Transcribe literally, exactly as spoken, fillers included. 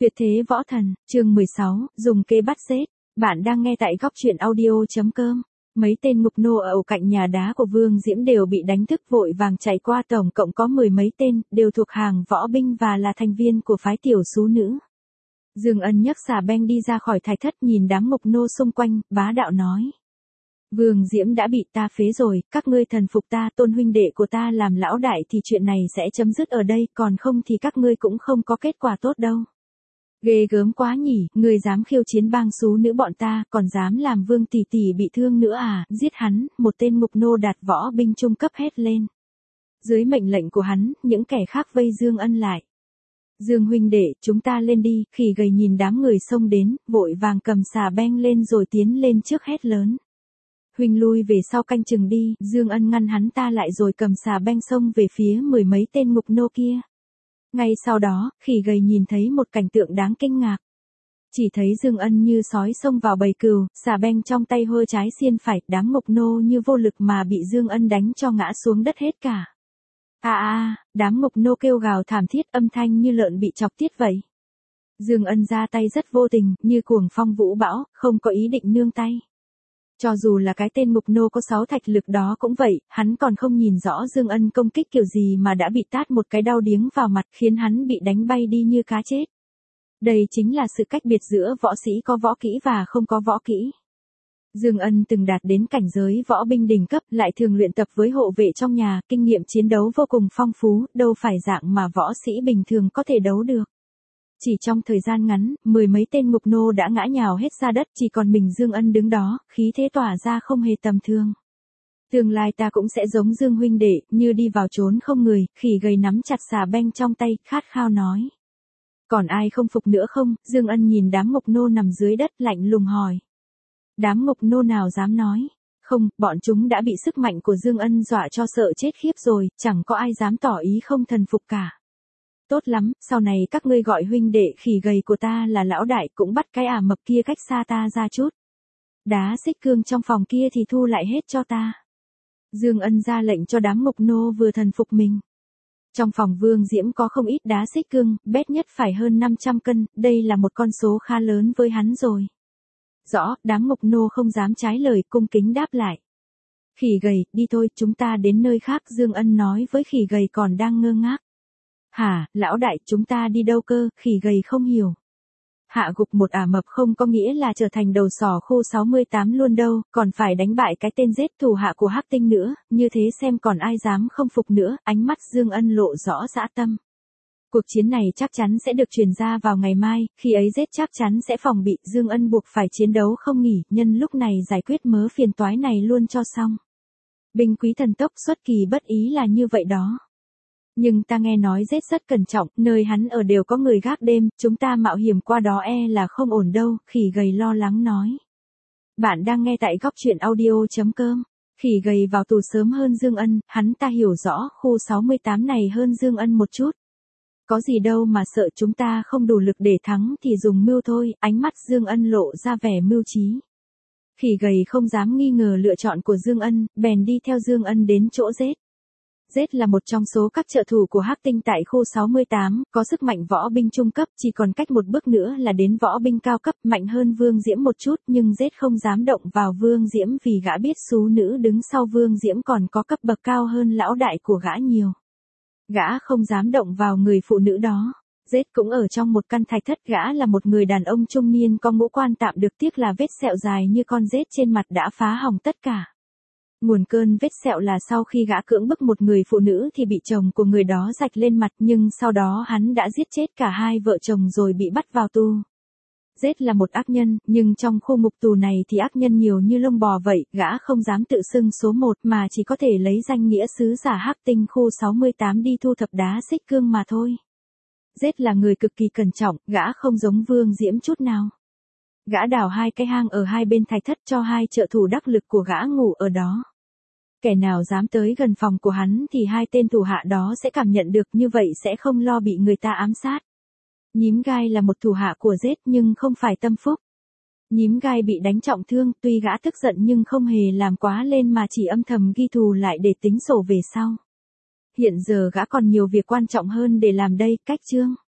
Tuyệt thế võ thần, chương mười sáu, dùng kế bắt giết. Bạn đang nghe tại góc truyện audio.com. Mấy tên ngục nô ở cạnh nhà đá của Vương Diễm đều bị đánh thức vội vàng chạy qua, tổng cộng có mười mấy tên, đều thuộc hàng võ binh và là thành viên của phái tiểu sú nữ. Dương Ân nhấc xà beng đi ra khỏi thạch thất, nhìn đám ngục nô xung quanh, bá đạo nói. Vương Diễm đã bị ta phế rồi, các ngươi thần phục ta, tôn huynh đệ của ta làm lão đại thì chuyện này sẽ chấm dứt ở đây, còn không thì các ngươi cũng không có kết quả tốt đâu. Ghê gớm quá nhỉ, ngươi dám khiêu chiến bang sú nữ bọn ta, còn dám làm Vương tỷ tỷ bị thương nữa à, giết hắn, một tên ngục nô đạt võ binh trung cấp hét lên. Dưới mệnh lệnh của hắn, những kẻ khác vây Dương Ân lại. Dương huynh đệ, chúng ta lên đi, khỉ gầy nhìn đám người xông đến, vội vàng cầm xà beng lên rồi tiến lên trước hét lớn. Huynh lui về sau canh chừng đi, Dương Ân ngăn hắn ta lại rồi cầm xà beng xông về phía mười mấy tên ngục nô kia. Ngay sau đó, khỉ gầy nhìn thấy một cảnh tượng đáng kinh ngạc. Chỉ thấy Dương Ân như sói xông vào bầy cừu, xà beng trong tay hơ trái xiên phải, đám ngục nô như vô lực mà bị Dương Ân đánh cho ngã xuống đất hết cả. A a, đám ngục nô kêu gào thảm thiết, âm thanh như lợn bị chọc tiết vậy. Dương Ân ra tay rất vô tình, như cuồng phong vũ bão, không có ý định nương tay. Cho dù là cái tên ngục nô có sáu thạch lực đó cũng vậy, hắn còn không nhìn rõ Dương Ân công kích kiểu gì mà đã bị tát một cái đau điếng vào mặt, khiến hắn bị đánh bay đi như cá chết. Đây chính là sự cách biệt giữa võ sĩ có võ kỹ và không có võ kỹ. Dương Ân từng đạt đến cảnh giới võ binh đỉnh cấp, lại thường luyện tập với hộ vệ trong nhà, kinh nghiệm chiến đấu vô cùng phong phú, đâu phải dạng mà võ sĩ bình thường có thể đấu được. Chỉ trong thời gian ngắn, mười mấy tên ngục nô đã ngã nhào hết ra đất, chỉ còn mình Dương Ân đứng đó, khí thế tỏa ra không hề tầm thường. Tương lai ta cũng sẽ giống Dương huynh đệ, như đi vào trốn không người, khỉ gầy nắm chặt xà beng trong tay, khát khao nói. Còn ai không phục nữa không? Dương Ân nhìn đám ngục nô nằm dưới đất lạnh lùng hỏi. Đám ngục nô nào dám nói? Không, bọn chúng đã bị sức mạnh của Dương Ân dọa cho sợ chết khiếp rồi, chẳng có ai dám tỏ ý không thần phục cả. Tốt lắm, sau này các ngươi gọi huynh đệ khỉ gầy của ta là lão đại, cũng bắt cái ả mập kia cách xa ta ra chút. Đá xích cương trong phòng kia thì thu lại hết cho ta. Dương Ân ra lệnh cho đám ngục nô vừa thần phục mình. Trong phòng Vương Diễm có không ít đá xích cương, bét nhất phải hơn năm trăm cân, đây là một con số khá lớn với hắn rồi. Rõ, đám ngục nô không dám trái lời, cung kính đáp lại. Khỉ gầy, đi thôi, chúng ta đến nơi khác, Dương Ân nói với khỉ gầy còn đang ngơ ngác. Hả, lão đại, chúng ta đi đâu cơ? Khỉ gầy không hiểu. Hạ gục một ả mập không có nghĩa là trở thành đầu sỏ khu sáu mươi tám luôn đâu, còn phải đánh bại cái tên giết thủ hạ của Hắc Tinh nữa, như thế xem còn ai dám không phục nữa, ánh mắt Dương Ân lộ rõ dã tâm. Cuộc chiến này chắc chắn sẽ được truyền ra vào ngày mai, khi ấy giết chắc chắn sẽ phòng bị, Dương Ân buộc phải chiến đấu không nghỉ, nhân lúc này giải quyết mớ phiền toái này luôn cho xong. Binh quý thần tốc, xuất kỳ bất ý là như vậy đó. Nhưng ta nghe nói giết rất cẩn trọng, nơi hắn ở đều có người gác đêm, chúng ta mạo hiểm qua đó e là không ổn đâu, khỉ gầy lo lắng nói. Bạn đang nghe tại góc truyện audio.com. Khỉ gầy vào tù sớm hơn Dương Ân, hắn ta hiểu rõ khu sáu mươi tám này hơn Dương Ân một chút. Có gì đâu mà sợ, chúng ta không đủ lực để thắng thì dùng mưu thôi, ánh mắt Dương Ân lộ ra vẻ mưu trí. Khỉ gầy không dám nghi ngờ lựa chọn của Dương Ân, bèn đi theo Dương Ân đến chỗ giết. Z là một trong số các trợ thủ của Hắc Tinh tại khu sáu mươi tám, có sức mạnh võ binh trung cấp, chỉ còn cách một bước nữa là đến võ binh cao cấp, mạnh hơn Vương Diễm một chút, nhưng Z không dám động vào Vương Diễm vì gã biết sú nữ đứng sau Vương Diễm còn có cấp bậc cao hơn lão đại của gã nhiều. Gã không dám động vào người phụ nữ đó. Z cũng ở trong một căn thạch thất, gã là một người đàn ông trung niên có ngũ quan tạm được, tiếc là vết sẹo dài như con rết trên mặt đã phá hỏng tất cả. Nguồn cơn vết sẹo là sau khi gã cưỡng bức một người phụ nữ thì bị chồng của người đó rạch lên mặt, nhưng sau đó hắn đã giết chết cả hai vợ chồng rồi bị bắt vào tù. Z là một ác nhân, nhưng trong khu ngục tù này thì ác nhân nhiều như lông bò vậy, gã không dám tự xưng số một mà chỉ có thể lấy danh nghĩa sứ giả Hắc Tinh khu sáu mươi tám đi thu thập đá xích cương mà thôi. Z là người cực kỳ cẩn trọng, gã không giống Vương Diễm chút nào. Gã đào hai cái hang ở hai bên thạch thất cho hai trợ thủ đắc lực của gã ngủ ở đó. Kẻ nào dám tới gần phòng của hắn thì hai tên thủ hạ đó sẽ cảm nhận được, như vậy sẽ không lo bị người ta ám sát. Nhím gai là một thủ hạ của Z nhưng không phải tâm phúc. Nhím gai bị đánh trọng thương, tuy gã tức giận nhưng không hề làm quá lên mà chỉ âm thầm ghi thù lại để tính sổ về sau. Hiện giờ gã còn nhiều việc quan trọng hơn để làm đây, cách chương.